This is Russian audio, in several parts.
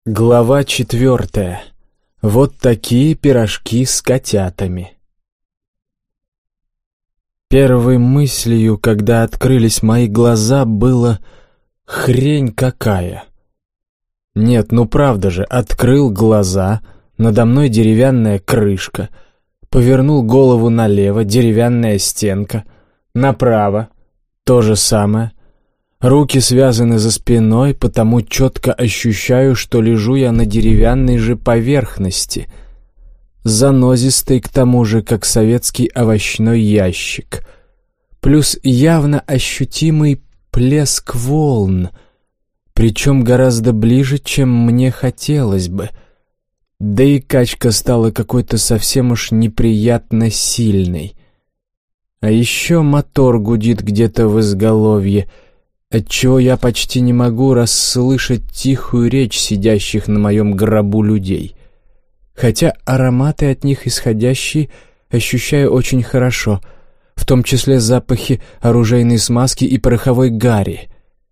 Глава 4. Вот такие пирожки с котятами. Первой мыслью, когда открылись мои глаза, было «хрень какая». Нет, ну правда же, открыл глаза, надо мной деревянная крышка, повернул голову налево, деревянная стенка, направо, то же самое. Руки связаны за спиной, потому четко ощущаю, что лежу я на деревянной же поверхности, занозистой к тому же, как советский овощной ящик. Плюс явно ощутимый плеск волн, причем гораздо ближе, чем мне хотелось бы. Да и качка стала какой-то совсем уж неприятно сильной. А еще мотор гудит где-то в изголовье, отчего я почти не могу расслышать тихую речь сидящих на моем гробу людей. Хотя ароматы от них исходящие ощущаю очень хорошо, в том числе запахи оружейной смазки и пороховой гари.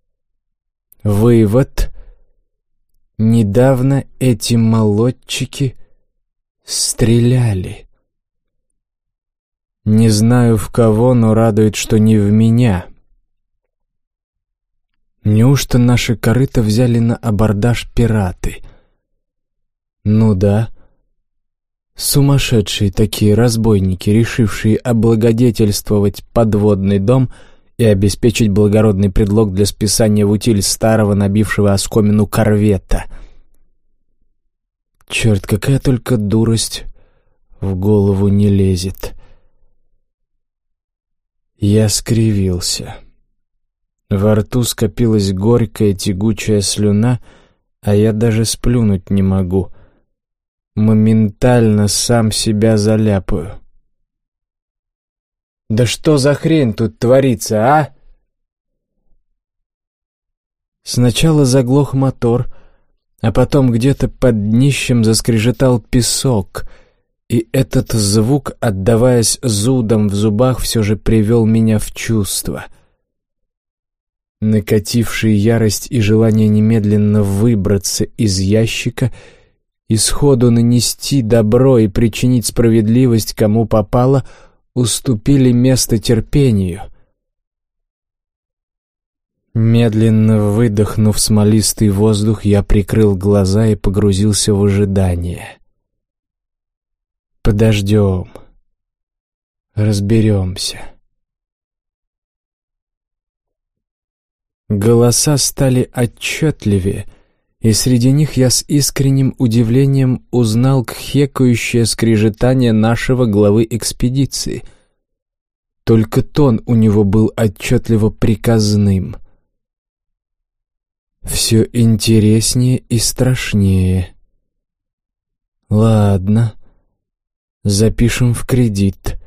Вывод. Недавно эти молодчики стреляли. Не знаю в кого, но радует, что не в меня. Неужто наши корыто взяли на абордаж пираты? Ну да. Сумасшедшие такие разбойники, решившие облагодетельствовать подводный дом и обеспечить благородный предлог для списания в утиль старого, набившего оскомину корвета. Черт, какая только дурость в голову не лезет. Я скривился. Во рту скопилась горькая тягучая слюна, а я даже сплюнуть не могу. Моментально сам себя заляпаю. Да что за хрень тут творится, а? Сначала заглох мотор, а потом где-то под днищем заскрежетал песок, и этот звук, отдаваясь зудом в зубах, все же привел меня в чувство. Накатившие ярость и желание немедленно выбраться из ящика и сходу нанести добро и причинить справедливость кому попало, уступили место терпению. Медленно выдохнув смолистый воздух, я прикрыл глаза и погрузился в ожидание. Подождем. Разберемся. Голоса стали отчетливее, и среди них я с искренним удивлением узнал кхекающее скрежетание нашего главы экспедиции. Только тон у него был отчетливо приказным. Все интереснее и страшнее. Ладно, запишем в кредит.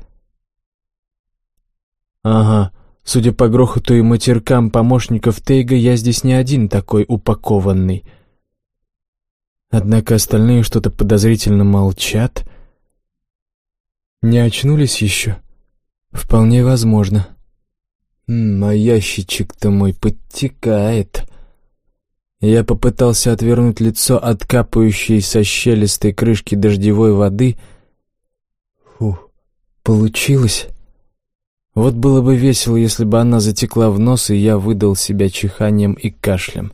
Ага. Судя по грохоту и матеркам помощников Тейга, я здесь не один такой упакованный. Однако остальные что-то подозрительно молчат. Не очнулись еще? Вполне возможно. А ящичек-то мой подтекает. Я попытался отвернуть лицо от капающей со щелистой крышки дождевой воды. Получилось. Вот было бы весело, если бы она затекла в нос, и я выдал себя чиханием и кашлем.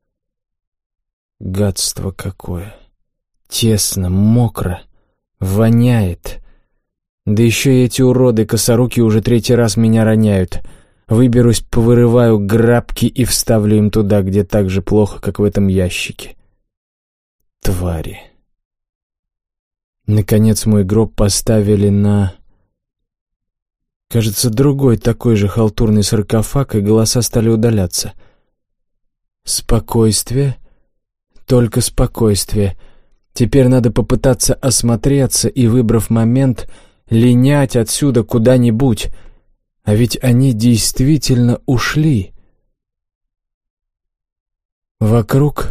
Гадство какое! Тесно, мокро, воняет. Да еще и эти уроды косоруки уже третий раз меня роняют. Выберусь, повырываю грабки и вставлю им туда, где так же плохо, как в этом ящике. Твари! Наконец мой гроб поставили на... Кажется, другой такой же халтурный саркофаг, и голоса стали удаляться. Спокойствие, только спокойствие. Теперь надо попытаться осмотреться и, выбрав момент, линять отсюда куда-нибудь. А ведь они действительно ушли. Вокруг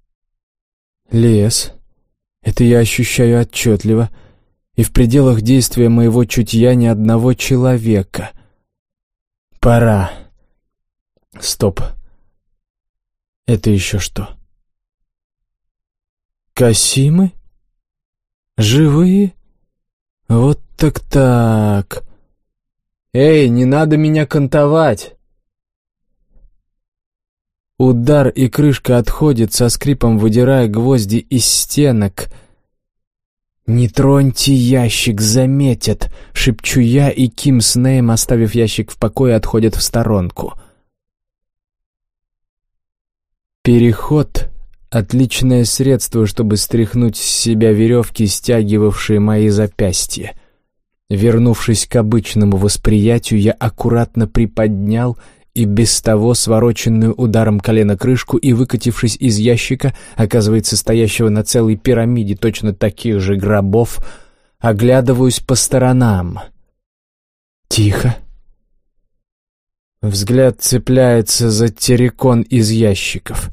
лес. Это я ощущаю отчетливо. И в пределах действия моего чутья ни одного человека. Пора. Стоп. Это еще что? Касимы? Живые? Вот так. Эй, не надо меня кантовать!» Удар, и крышка отходит, со скрипом выдирая гвозди из стенок. «Не троньте ящик, заметят!» — шепчу я, и Ким с Неем, оставив ящик в покое, отходят в сторонку. Переход — отличное средство, чтобы стряхнуть с себя веревки, стягивавшие мои запястья. Вернувшись к обычному восприятию, я аккуратно приподнял и без того свороченную ударом колена крышку и, выкатившись из ящика, оказывается, стоящего на целой пирамиде точно таких же гробов, оглядываюсь по сторонам. Тихо. Взгляд цепляется за террикон из ящиков.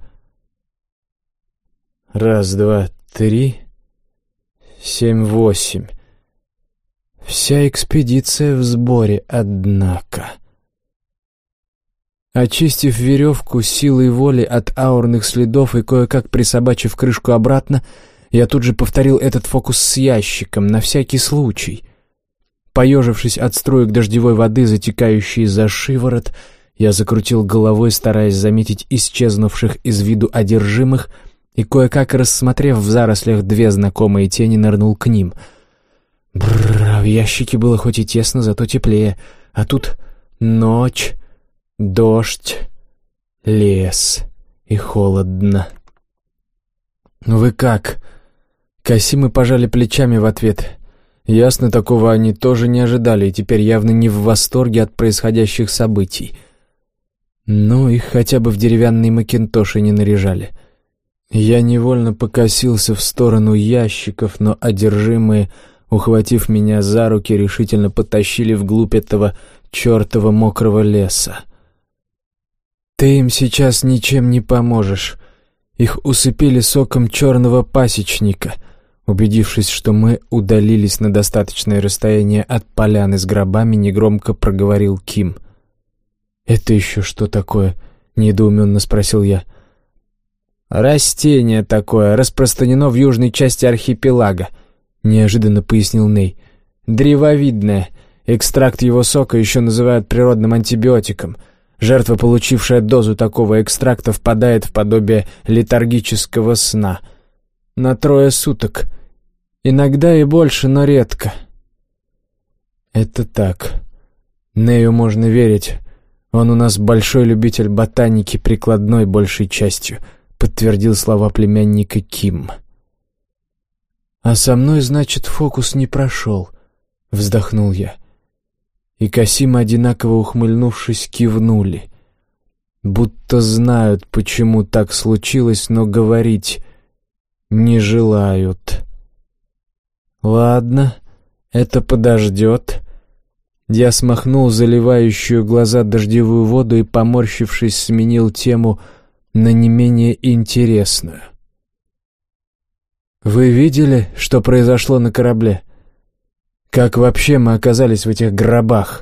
1, 2, 3, 7, 8. Вся экспедиция в сборе, однако. Очистив веревку силой воли от аурных следов и кое-как присобачив крышку обратно, я тут же повторил этот фокус с ящиком, на всякий случай. Поежившись от струек дождевой воды, затекающей за шиворот, я закрутил головой, стараясь заметить исчезнувших из виду одержимых, и, кое-как рассмотрев в зарослях 2 знакомые тени, нырнул к ним. В ящике было хоть и тесно, зато теплее, а тут ночь, дождь, лес и холодно. «Вы как?» Касимы пожали плечами в ответ. Ясно, такого они тоже не ожидали и теперь явно не в восторге от происходящих событий. Ну, их хотя бы в деревянные макинтоши не наряжали. Я невольно покосился в сторону ящиков, но одержимые, ухватив меня за руки, решительно потащили вглубь этого чертова мокрого леса. «Ты им сейчас ничем не поможешь. Их усыпили соком черного пасечника». Убедившись, что мы удалились на достаточное расстояние от поляны с гробами, негромко проговорил Ким. «Это еще что такое?» — недоуменно спросил я. «Растение такое, распространено в южной части архипелага», — неожиданно пояснил Ней. «Древовидное. Экстракт его сока еще называют природным антибиотиком. Жертва, получившая дозу такого экстракта, впадает в подобие летаргического сна. На 3 суток. Иногда и больше, но редко». «Это так. Нею можно верить. Он у нас большой любитель ботаники, прикладной большей частью», — подтвердил слова племянника Ким. «А со мной, значит, фокус не прошел», — вздохнул я. И Касимы, одинаково ухмыльнувшись, кивнули. Будто знают, почему так случилось, но говорить не желают. «Ладно, это подождет». Я смахнул заливающую глаза дождевую воду и, поморщившись, сменил тему на не менее интересную. «Вы видели, что произошло на корабле? Как вообще мы оказались в этих гробах?»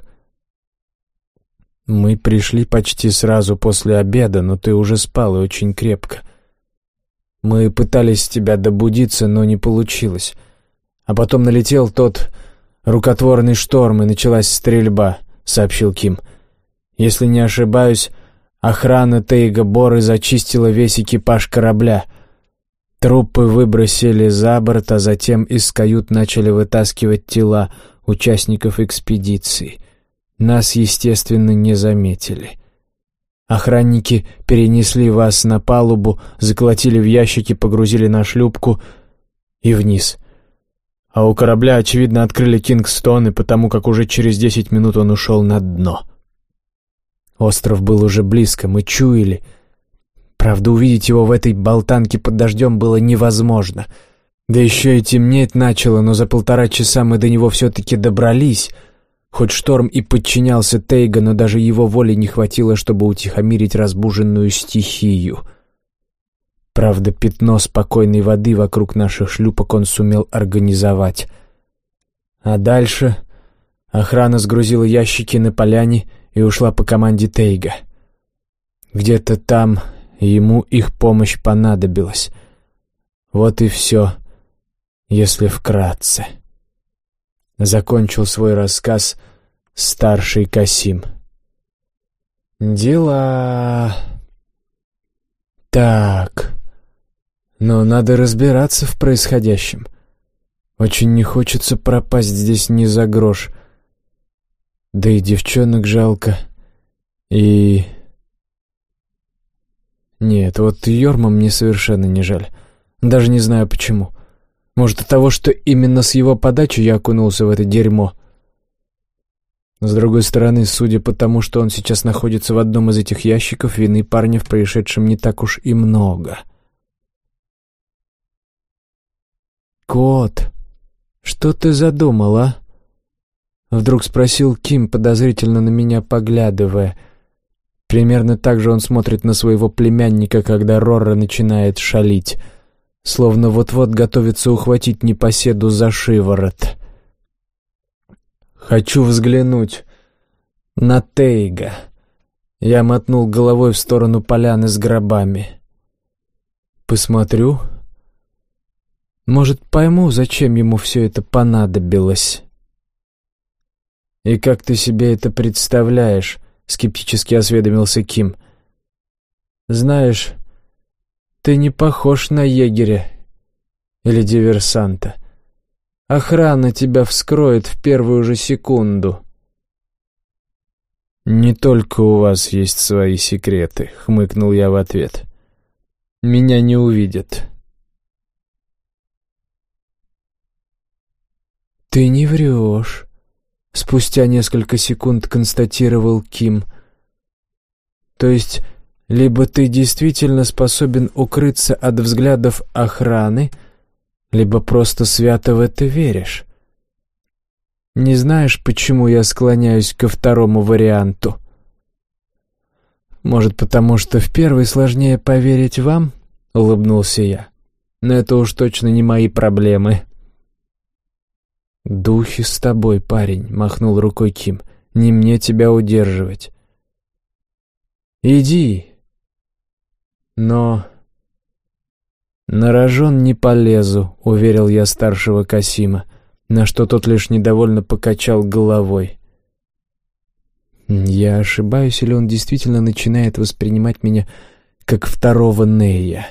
«Мы пришли почти сразу после обеда, но ты уже спал и очень крепко. Мы пытались тебя добудиться, но не получилось. А потом налетел тот рукотворный шторм, и началась стрельба», — сообщил Ким. «Если не ошибаюсь, охрана Тейга Боры зачистила весь экипаж корабля. Трупы выбросили за борт, а затем из кают начали вытаскивать тела участников экспедиции. Нас, естественно, не заметили. Охранники перенесли вас на палубу, заколотили в ящики, погрузили на шлюпку и вниз. А у корабля, очевидно, открыли Кингстоны, потому как уже через 10 минут он ушел на дно. Остров был уже близко, мы чуяли. Правда, увидеть его в этой болтанке под дождем было невозможно. Да еще и темнеть начало, но за 1,5 часа мы до него все-таки добрались. Хоть шторм и подчинялся Тейга, но даже его воли не хватило, чтобы утихомирить разбуженную стихию. Правда, пятно спокойной воды вокруг наших шлюпок он сумел организовать. А дальше охрана сгрузила ящики на поляне и ушла по команде Тейга. Где-то там ему их помощь понадобилась. Вот и все, если вкратце. Закончил свой рассказ старший Касим. Дела... Так... Но надо разбираться в происходящем. Очень не хочется пропасть здесь ни за грош. Да и девчонок жалко. И... Нет, вот Йорма мне совершенно не жаль. Даже не знаю почему. Может, от того, что именно с его подачи я окунулся в это дерьмо. С другой стороны, судя по тому, что он сейчас находится в одном из этих ящиков, вины парня в происшедшем не так уж и много. «Кот, что ты задумал, а?» Вдруг спросил Ким, подозрительно на меня поглядывая. Примерно так же он смотрит на своего племянника, когда Рорра начинает шалить, словно вот-вот готовится ухватить непоседу за шиворот. «Хочу взглянуть на Тейга». Я мотнул головой в сторону поляны с гробами. «Посмотрю. Может, пойму, зачем ему все это понадобилось». «И как ты себе это представляешь?» — скептически осведомился Ким. «Знаешь, ты не похож на егеря или диверсанта. Охрана тебя вскроет в первую же секунду». «Не только у вас есть свои секреты», — хмыкнул я в ответ. «Меня не увидят». «Ты не врешь», — спустя несколько секунд констатировал Ким. «То есть, либо ты действительно способен укрыться от взглядов охраны, либо просто свято в это веришь. Не знаешь, почему я склоняюсь ко второму варианту? Может, потому что в первый сложнее поверить вам?» — улыбнулся я. «Но это уж точно не мои проблемы». «Духи с тобой, парень», — махнул рукой Ким. «Не мне тебя удерживать». «Иди». «Но...» «На рожон не полезу», — уверил я старшего Касима, на что тот лишь недовольно покачал головой. Я ошибаюсь, или он действительно начинает воспринимать меня как второго Нея?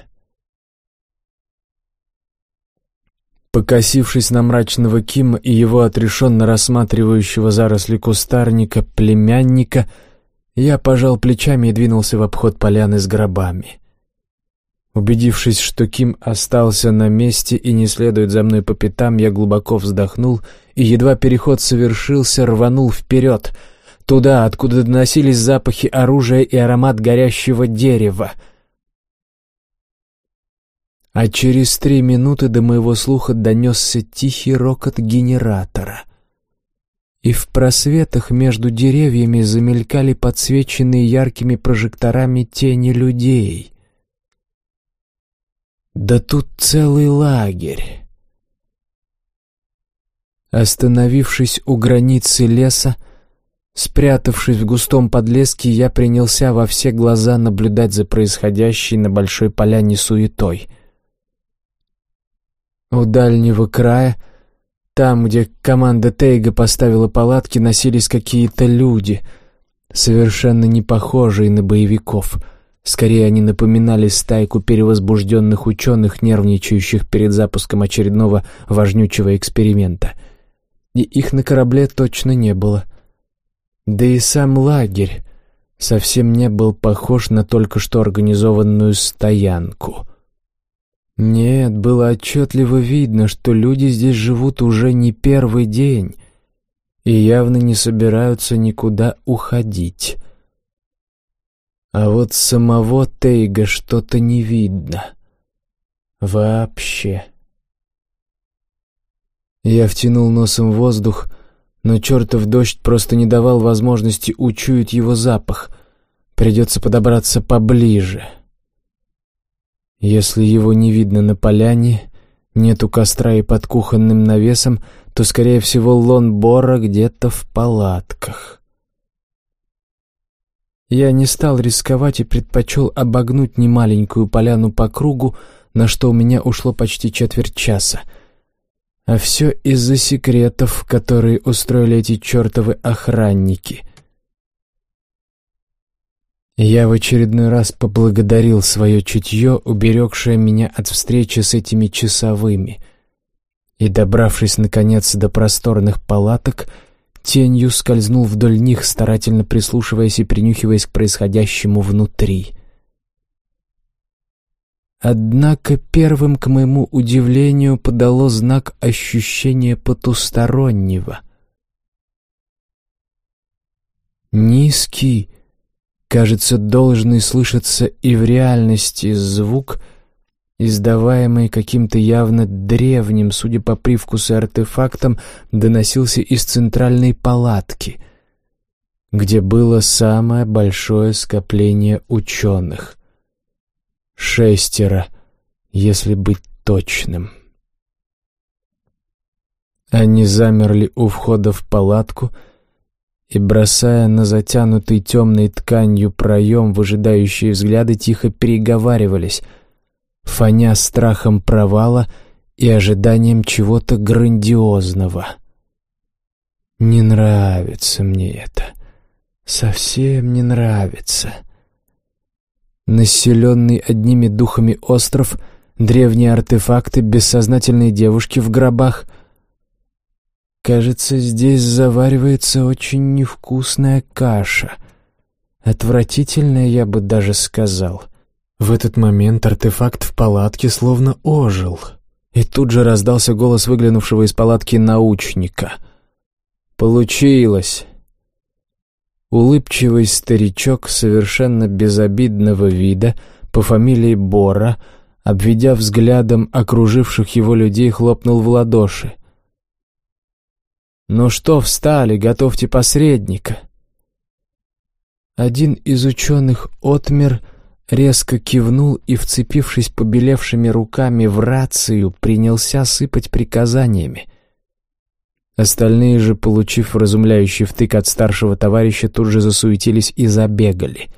Покосившись на мрачного Кима и его отрешенно рассматривающего заросли кустарника племянника, я пожал плечами и двинулся в обход поляны с гробами. Убедившись, что Ким остался на месте и не следует за мной по пятам, я глубоко вздохнул и, едва переход совершился, рванул вперед, туда, откуда доносились запахи оружия и аромат горящего дерева. А через 3 минуты до моего слуха донесся тихий рокот генератора. И в просветах между деревьями замелькали подсвеченные яркими прожекторами тени людей. Да тут целый лагерь. Остановившись у границы леса, спрятавшись в густом подлеске, я принялся во все глаза наблюдать за происходящей на большой поляне суетой. У дальнего края, там, где команда Тейга поставила палатки, носились какие-то люди, совершенно не похожие на боевиков. Скорее, они напоминали стайку перевозбужденных ученых, нервничающих перед запуском очередного важнючего эксперимента. И их на корабле точно не было. Да и сам лагерь совсем не был похож на только что организованную стоянку. Нет, было отчетливо видно, что люди здесь живут уже не первый день и явно не собираются никуда уходить. А вот самого Тейга что-то не видно. Вообще. Я втянул носом воздух, но чертов дождь просто не давал возможности учуять его запах. Придется подобраться поближе. Если его не видно на поляне, нету костра и под кухонным навесом, то, скорее всего, Лон Бора где-то в палатках. Я не стал рисковать и предпочел обогнуть немаленькую поляну по кругу, на что у меня ушло почти четверть часа. А все из-за секретов, которые устроили эти чертовы охранники. Я в очередной раз поблагодарил свое чутье, уберегшее меня от встречи с этими часовыми, и, добравшись наконец до просторных палаток, тенью скользнул вдоль них, старательно прислушиваясь и принюхиваясь к происходящему внутри. Однако первым, к моему удивлению, подало знак ощущения потустороннего. Низкий, кажется, должный слышаться и в реальности звук, издаваемый каким-то явно древним, судя по привкусу артефактом, доносился из центральной палатки, где было самое большое скопление ученых. 6, если быть точным. Они замерли у входа в палатку и, бросая на затянутый темной тканью проем выжидающие взгляды, тихо переговаривались, фоня страхом провала и ожиданием чего-то грандиозного. Не нравится мне это. Совсем не нравится. Населенный одними духами остров, древние артефакты, бессознательные девушки в гробах. Кажется, здесь заваривается очень невкусная каша. Отвратительная, я бы даже сказал. В этот момент артефакт в палатке словно ожил, и тут же раздался голос выглянувшего из палатки научника. «Получилось!» Улыбчивый старичок совершенно безобидного вида, по фамилии Бора, обведя взглядом окруживших его людей, хлопнул в ладоши. «Ну что встали, готовьте посредника!» Один из ученых отмер, резко кивнул и, вцепившись побелевшими руками в рацию, принялся сыпать приказаниями. Остальные же, получив вразумляющий втык от старшего товарища, тут же засуетились и забегали.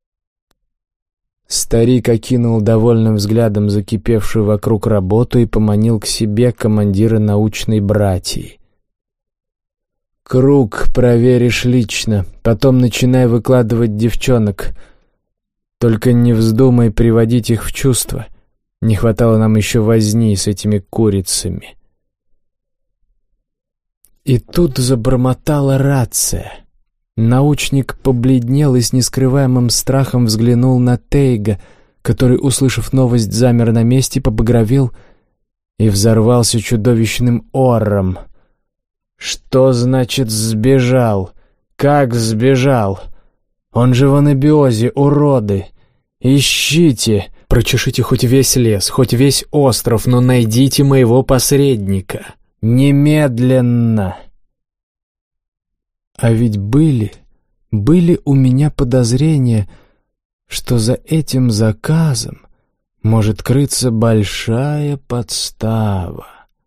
Старик окинул довольным взглядом закипевшую вокруг работу и поманил к себе командира научной братьи. «Круг проверишь лично, потом начинай выкладывать девчонок. Только не вздумай приводить их в чувство. Не хватало нам еще возни с этими курицами». И тут забормотала рация. Научник побледнел и с нескрываемым страхом взглянул на Тейга, который, услышав новость, замер на месте, побагровел и взорвался чудовищным ором. «Что значит сбежал? Как сбежал? Он же в анабиозе, уроды! Ищите! Прочешите хоть весь лес, хоть весь остров, но найдите моего посредника! Немедленно!» А ведь были у меня подозрения, что за этим заказом может крыться большая подстава.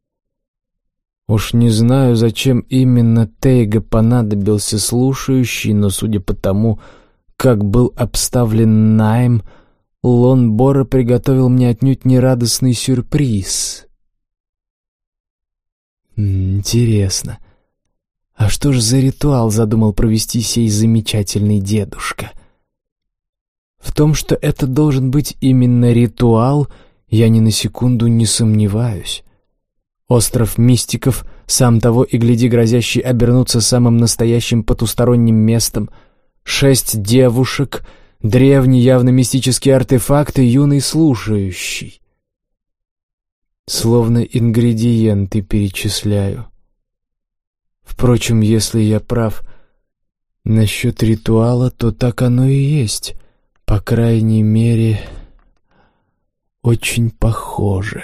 Уж не знаю, зачем именно Тейга понадобился слушающий, но судя по тому, как был обставлен найм, Лон Бора приготовил мне отнюдь не радостный сюрприз. Интересно, а что же за ритуал задумал провести сей замечательный дедушка? В том, что это должен быть именно ритуал, я ни на секунду не сомневаюсь. Остров мистиков, сам того и гляди грозящий обернуться самым настоящим потусторонним местом, 6 девушек, древний явно мистический артефакт и юный слушающий. Словно ингредиенты перечисляю. Впрочем, если я прав насчет ритуала, то так оно и есть. По крайней мере, очень похоже.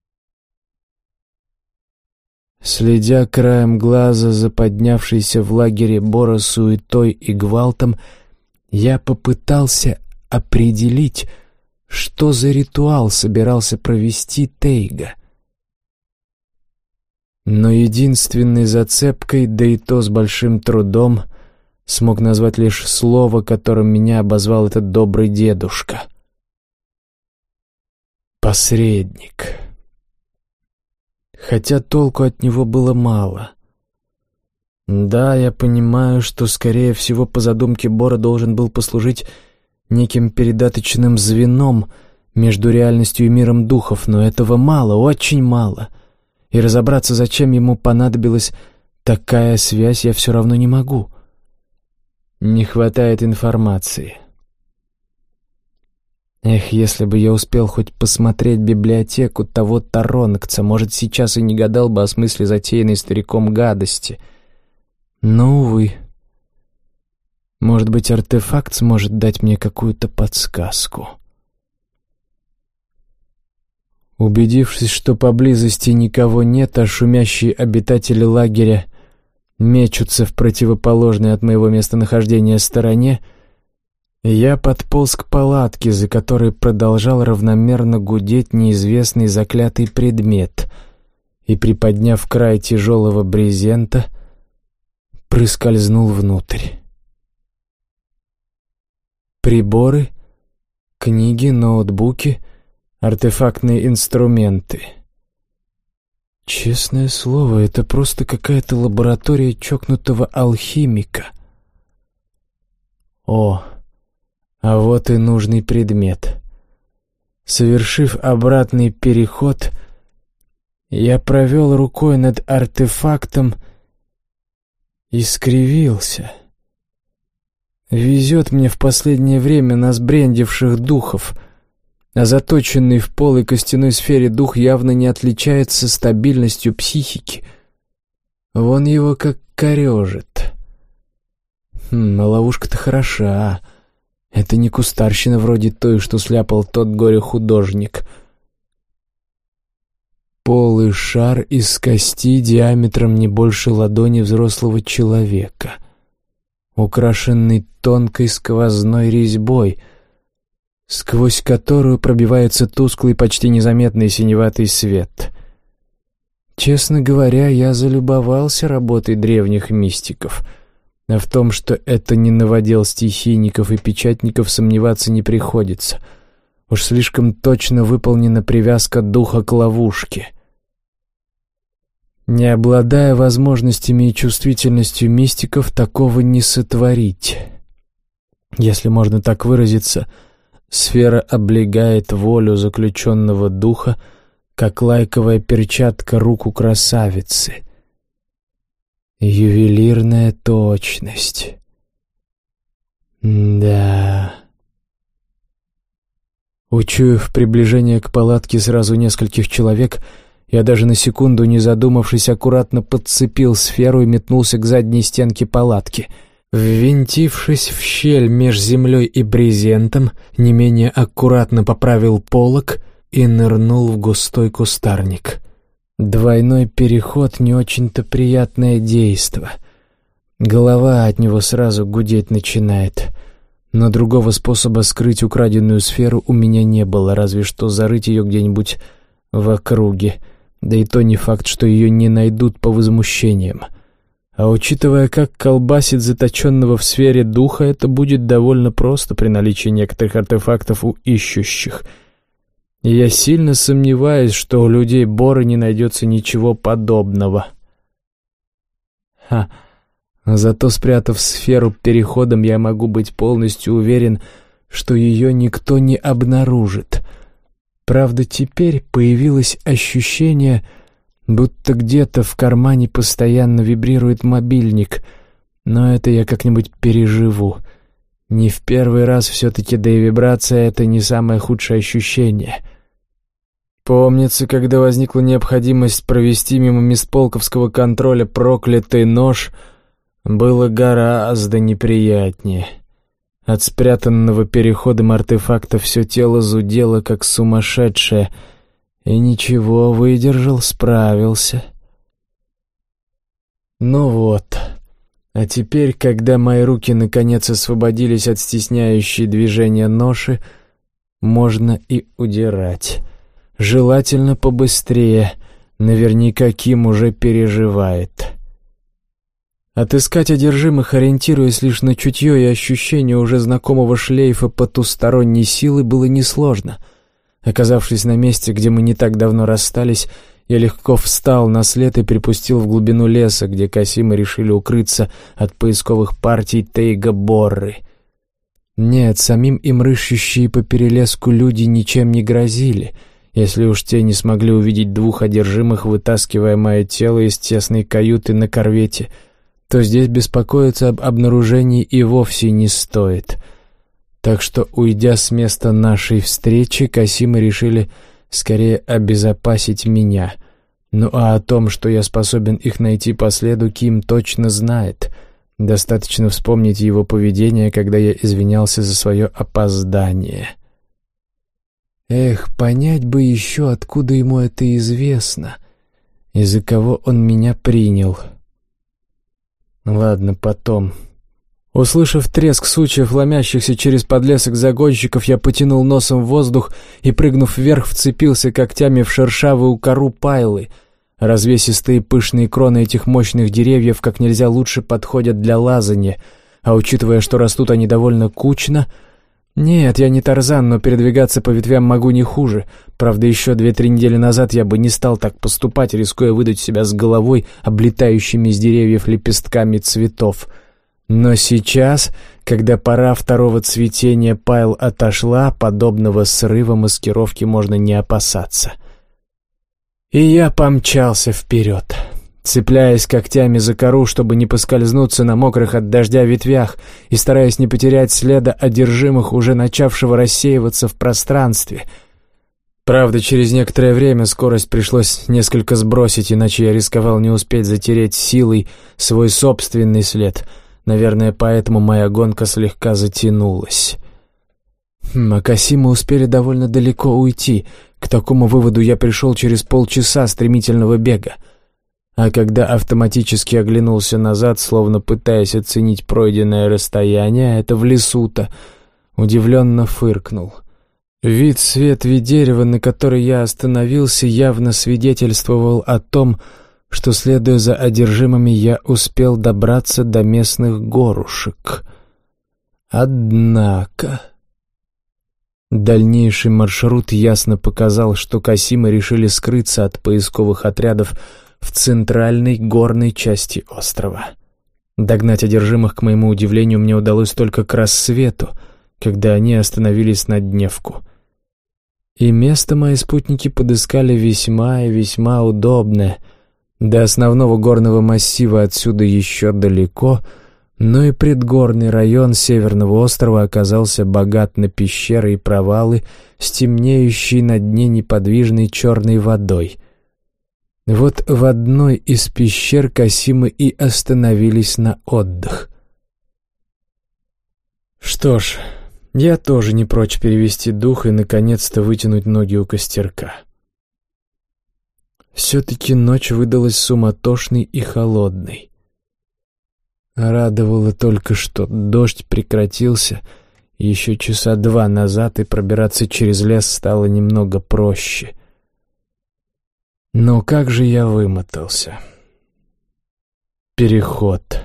Следя краем глаза за поднявшейся в лагере Бора суетой и гвалтом, я попытался определить, что за ритуал собирался провести Тейга. Но единственной зацепкой, да и то с большим трудом, смог назвать лишь слово, которым меня обозвал этот добрый дедушка. Посредник. Хотя толку от него было мало. Да, я понимаю, что, скорее всего, по задумке Бора должен был послужить неким передаточным звеном между реальностью и миром духов, но этого мало, очень мало. И разобраться, зачем ему понадобилась такая связь, я все равно не могу. Не хватает информации. Эх, если бы я успел хоть посмотреть библиотеку того Таронкца, может, сейчас и не гадал бы о смысле затеянной стариком гадости. Но, увы. Может быть, артефакт сможет дать мне какую-то подсказку. Убедившись, что поблизости никого нет, а шумящие обитатели лагеря мечутся в противоположной от моего местонахождения стороне, я подполз к палатке, за которой продолжал равномерно гудеть неизвестный заклятый предмет, и, приподняв край тяжелого брезента, проскользнул внутрь. Приборы, книги, ноутбуки, артефактные инструменты. Честное слово, это просто какая-то лаборатория чокнутого алхимика. О, а вот и нужный предмет. Совершив обратный переход, я провел рукой над артефактом и скривился. Везет мне в последнее время на сбрендивших духов, а заточенный в полой костяной сфере дух явно не отличается стабильностью психики. Вон его как корежит. Ловушка-то хороша. Это не кустарщина вроде той, что сляпал тот горе-художник. Полый шар из кости диаметром не больше ладони взрослого человека, украшенный тонкой сквозной резьбой, сквозь которую пробивается тусклый, почти незаметный синеватый свет. Честно говоря, я залюбовался работой древних мистиков, а в том, что это не новодел стихийников и печатников, сомневаться не приходится. Уж слишком точно выполнена привязка духа к ловушке. Не обладая возможностями и чувствительностью мистиков, такого не сотворить. Если можно так выразиться, сфера облегает волю заключенного духа, как лайковая перчатка руку красавицы. Ювелирная точность. Да. Учуяв приближение к палатке сразу нескольких человек, я даже на секунду, не задумавшись, аккуратно подцепил сферу и метнулся к задней стенке палатки. Ввинтившись в щель меж землей и брезентом, не менее аккуратно поправил полог и нырнул в густой кустарник. Двойной переход — не очень-то приятное действо. Голова от него сразу гудеть начинает. Но другого способа скрыть украденную сферу у меня не было, разве что зарыть ее где-нибудь в округе. Да и то не факт, что ее не найдут по возмущениям. А учитывая, как колбасит заточенного в сфере духа, это будет довольно просто при наличии некоторых артефактов у ищущих. И я сильно сомневаюсь, что у людей Бора не найдется ничего подобного. Зато, спрятав сферу переходом, я могу быть полностью уверен, что ее никто не обнаружит. Правда, теперь появилось ощущение, будто где-то в кармане постоянно вибрирует мобильник, но это я как-нибудь переживу. Не в первый раз все-таки, да и вибрация — это не самое худшее ощущение. Помнится, когда возникла необходимость провести мимо мисполковского контроля проклятый нож, было гораздо неприятнее. От спрятанного переходом артефакта все тело зудело, как сумасшедшее, и ничего, выдержал, справился. Ну вот, а теперь, когда мои руки наконец освободились от стесняющей движения ноши, можно и удирать. Желательно побыстрее, наверняка Ким уже переживает. Отыскать одержимых, ориентируясь лишь на чутье и ощущение уже знакомого шлейфа потусторонней силы, было несложно. Оказавшись на месте, где мы не так давно расстались, я легко встал на след и припустил в глубину леса, где Касимы решили укрыться от поисковых партий Тейга-Борры. Нет, самим им рыщущие по перелеску люди ничем не грозили, если уж те не смогли увидеть двух одержимых, вытаскивая мое тело из тесной каюты на корвете, то здесь беспокоиться об обнаружении и вовсе не стоит. Так что, уйдя с места нашей встречи, Касимы решили скорее обезопасить меня. Ну а о том, что я способен их найти по следу, Ким точно знает. Достаточно вспомнить его поведение, когда я извинялся за свое опоздание. Эх, понять бы еще, откуда ему это известно, и за кого он меня принял. Ладно, потом. Услышав треск сучьев, ломящихся через подлесок загонщиков, я потянул носом в воздух и, прыгнув вверх, вцепился когтями в шершавую кору пайлы. Развесистые пышные кроны этих мощных деревьев как нельзя лучше подходят для лазанья, а учитывая, что растут они довольно кучно... Нет, я не Тарзан, но передвигаться по ветвям могу не хуже. Правда, еще 2-3 недели назад я бы не стал так поступать, рискуя выдать себя с головой, облетающими из деревьев лепестками цветов. Но сейчас, когда пора второго цветения пайл отошла, подобного срыва маскировки можно не опасаться. И я помчался вперед, цепляясь когтями за кору, чтобы не поскользнуться на мокрых от дождя ветвях, и стараясь не потерять следа одержимых, уже начавшего рассеиваться в пространстве. Правда, через некоторое время скорость пришлось несколько сбросить, иначе я рисковал не успеть затереть силой свой собственный след. Наверное, поэтому моя гонка слегка затянулась. А Касимы успели довольно далеко уйти. К такому выводу я пришел через полчаса стремительного бега. А когда автоматически оглянулся назад, словно пытаясь оценить пройденное расстояние, это в лесу-то, удивленно фыркнул. Вид с ветви дерева, на которой я остановился, явно свидетельствовал о том, что, следуя за одержимыми, я успел добраться до местных горушек. Однако... Дальнейший маршрут ясно показал, что Касимы решили скрыться от поисковых отрядов в центральной горной части острова. Догнать одержимых, к моему удивлению, мне удалось только к рассвету, когда они остановились на дневку. И место мои спутники подыскали весьма и весьма удобное. До основного горного массива отсюда еще далеко, но и предгорный район северного острова оказался богат на пещеры и провалы с темнеющей на дне неподвижной черной водой. Вот в одной из пещер Касимы и остановились на отдых. Что ж, я тоже не прочь перевести дух и наконец-то вытянуть ноги у костерка. Все-таки ночь выдалась суматошной и холодной. Радовало только, что дождь прекратился еще часа 2 назад, и пробираться через лес стало немного проще. Но как же я вымотался. Переход.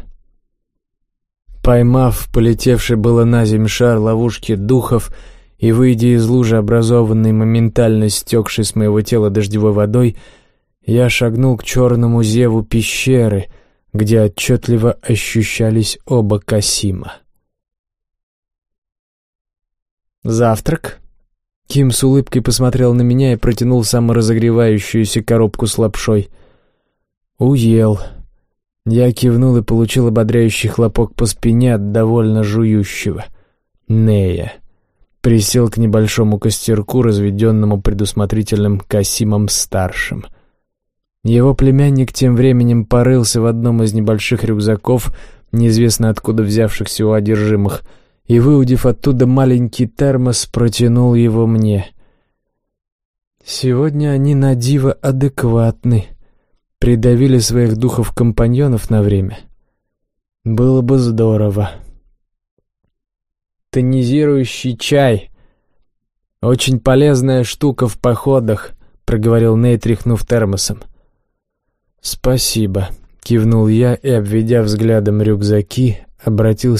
Поймав полетевший было на земь шар ловушки духов и выйдя из лужи, образованной моментально стекшей с моего тела дождевой водой, я шагнул к черному зеву пещеры, где отчетливо ощущались оба Касима. «Завтрак?» Ким с улыбкой посмотрел на меня и протянул саморазогревающуюся коробку с лапшой. «Уел». Я кивнул и получил ободряющий хлопок по спине от довольно жующего Нея. Присел к небольшому костерку, разведенному предусмотрительным Касимом-старшим. Его племянник тем временем порылся в одном из небольших рюкзаков, неизвестно откуда взявшихся у одержимых, и, выудив оттуда маленький термос, протянул его мне. Сегодня они на диво адекватны, придавили своих духов-компаньонов на время. Было бы здорово. Тонизирующий чай. Очень полезная штука в походах, проговорил Ней, тряхнув термосом. «Спасибо», — кивнул я и, обведя взглядом рюкзаки, обратился к Киму. «Откуда?»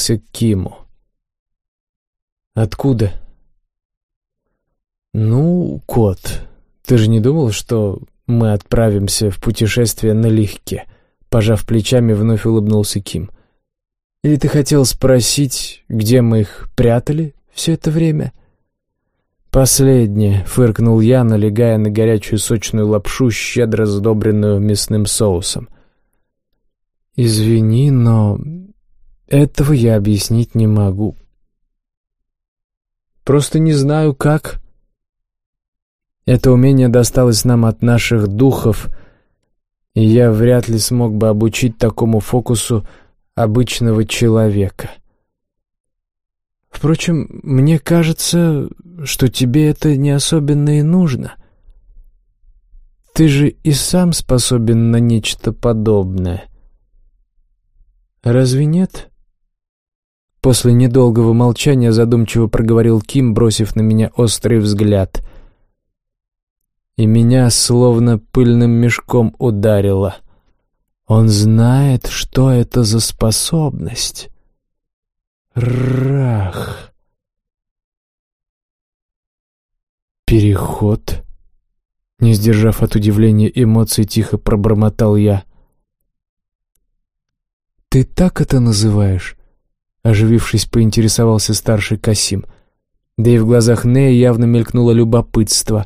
«Ну, кот, ты же не думал, что мы отправимся в путешествие налегке?» Пожав плечами, вновь улыбнулся Ким. «Или ты хотел спросить, где мы их прятали все это время?» «Последнее», — фыркнул я, налегая на горячую сочную лапшу, щедро сдобренную мясным соусом. «Извини, но этого я объяснить не могу. Просто не знаю, как. Это умение досталось нам от наших духов, и я вряд ли смог бы обучить такому фокусу обычного человека. Впрочем, мне кажется, что тебе это не особенно и нужно. Ты же и сам способен на нечто подобное. Разве нет?» После недолгого молчания задумчиво проговорил Ким, бросив на меня острый взгляд. И меня словно пыльным мешком ударило. Он знает, что это за способность. Рах. Переход. Не сдержав от удивления эмоций, тихо пробормотал я. «Ты так это называешь?» Оживившись, поинтересовался старший Касим. Да и в глазах Неи явно мелькнуло любопытство.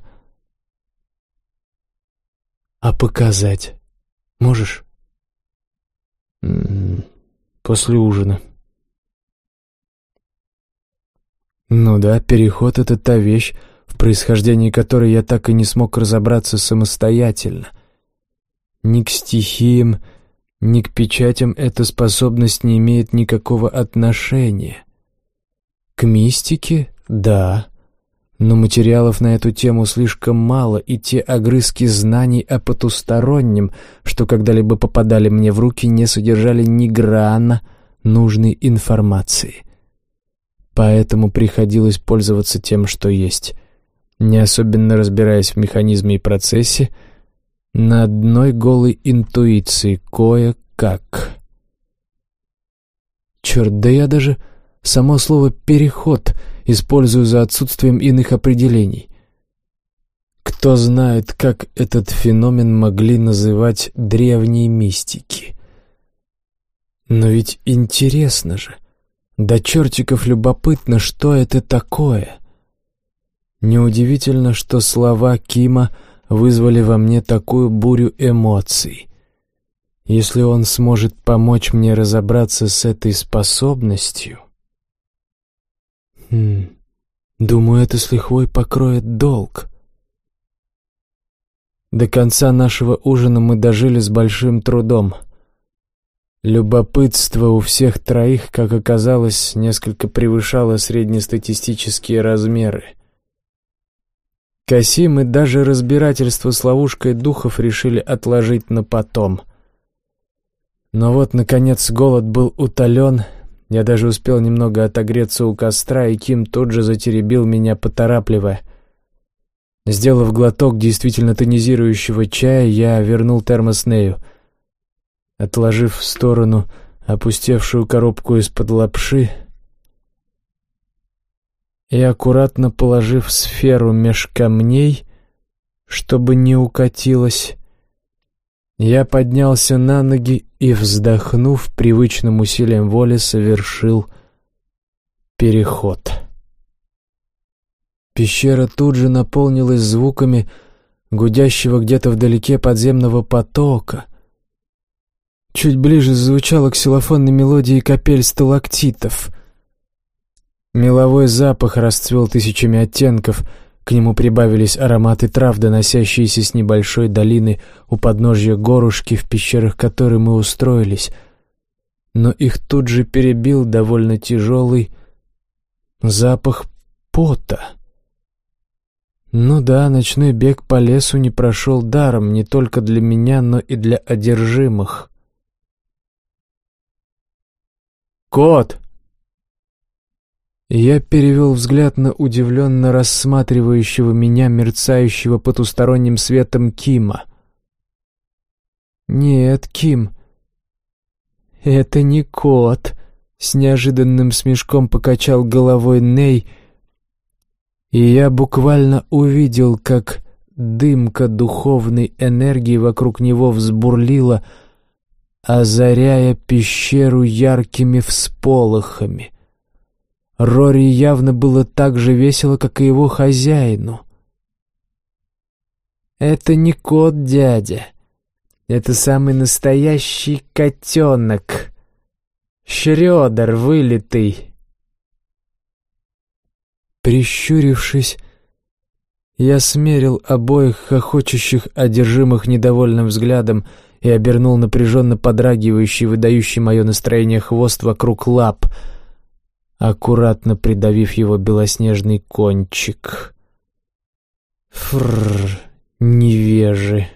«А показать можешь?» «После ужина». «Ну да, переход — это та вещь, в происхождении которой я так и не смог разобраться самостоятельно. Ни к стихиям, ни к печатям эта способность не имеет никакого отношения. К мистике — да, но материалов на эту тему слишком мало, и те огрызки знаний о потустороннем, что когда-либо попадали мне в руки, не содержали ни грана нужной информации. Поэтому приходилось пользоваться тем, что есть, не особенно разбираясь в механизме и процессе, на одной голой интуиции кое-как. Черт, да я даже само слово «переход» использую за отсутствием иных определений. Кто знает, как этот феномен могли называть древние мистики. Но ведь интересно же, до чертиков любопытно, что это такое. Неудивительно, что слова Кима вызвали во мне такую бурю эмоций. Если он сможет помочь мне разобраться с этой способностью... Думаю, это с лихвой покроет долг. До конца нашего ужина мы дожили с большим трудом. Любопытство у всех троих, как оказалось, несколько превышало среднестатистические размеры. Касим и даже разбирательство с ловушкой духов решили отложить на потом. Но вот, наконец, голод был утолен. Я даже успел немного отогреться у костра, и Ким тут же затеребил меня, поторапливая. Сделав глоток действительно тонизирующего чая, я вернул термос Нею. Отложив в сторону опустевшую коробку из-под лапши и аккуратно положив сферу меж камней, чтобы не укатилась, я поднялся на ноги и, вздохнув, привычным усилием воли совершил переход. Пещера тут же наполнилась звуками гудящего где-то вдалеке подземного потока. Чуть ближе звучала ксилофонной мелодией капель сталактитов. Меловой запах расцвел тысячами оттенков. К нему прибавились ароматы трав, доносящиеся с небольшой долины у подножья горушки, в пещерах которой мы устроились. Но их тут же перебил довольно тяжелый запах пота. Ну да, ночной бег по лесу не прошел даром не только для меня, но и для одержимых. «Кот!» Я перевел взгляд на удивленно рассматривающего меня, мерцающего потусторонним светом Кима. «Нет, Ким, это не кот», — с неожиданным смешком покачал головой Ней. И я буквально увидел, как дымка духовной энергии вокруг него взбурлила, озаряя пещеру яркими всполохами. Рори явно было так же весело, как и его хозяину. «Это не кот, дядя. Это самый настоящий котенок. Шрёдер вылитый». Прищурившись, я смерил обоих хохочущих, одержимых недовольным взглядом и обернул напряженно подрагивающий, выдающий мое настроение хвост вокруг лап, аккуратно придавив его белоснежный кончик. Фррр, невежи.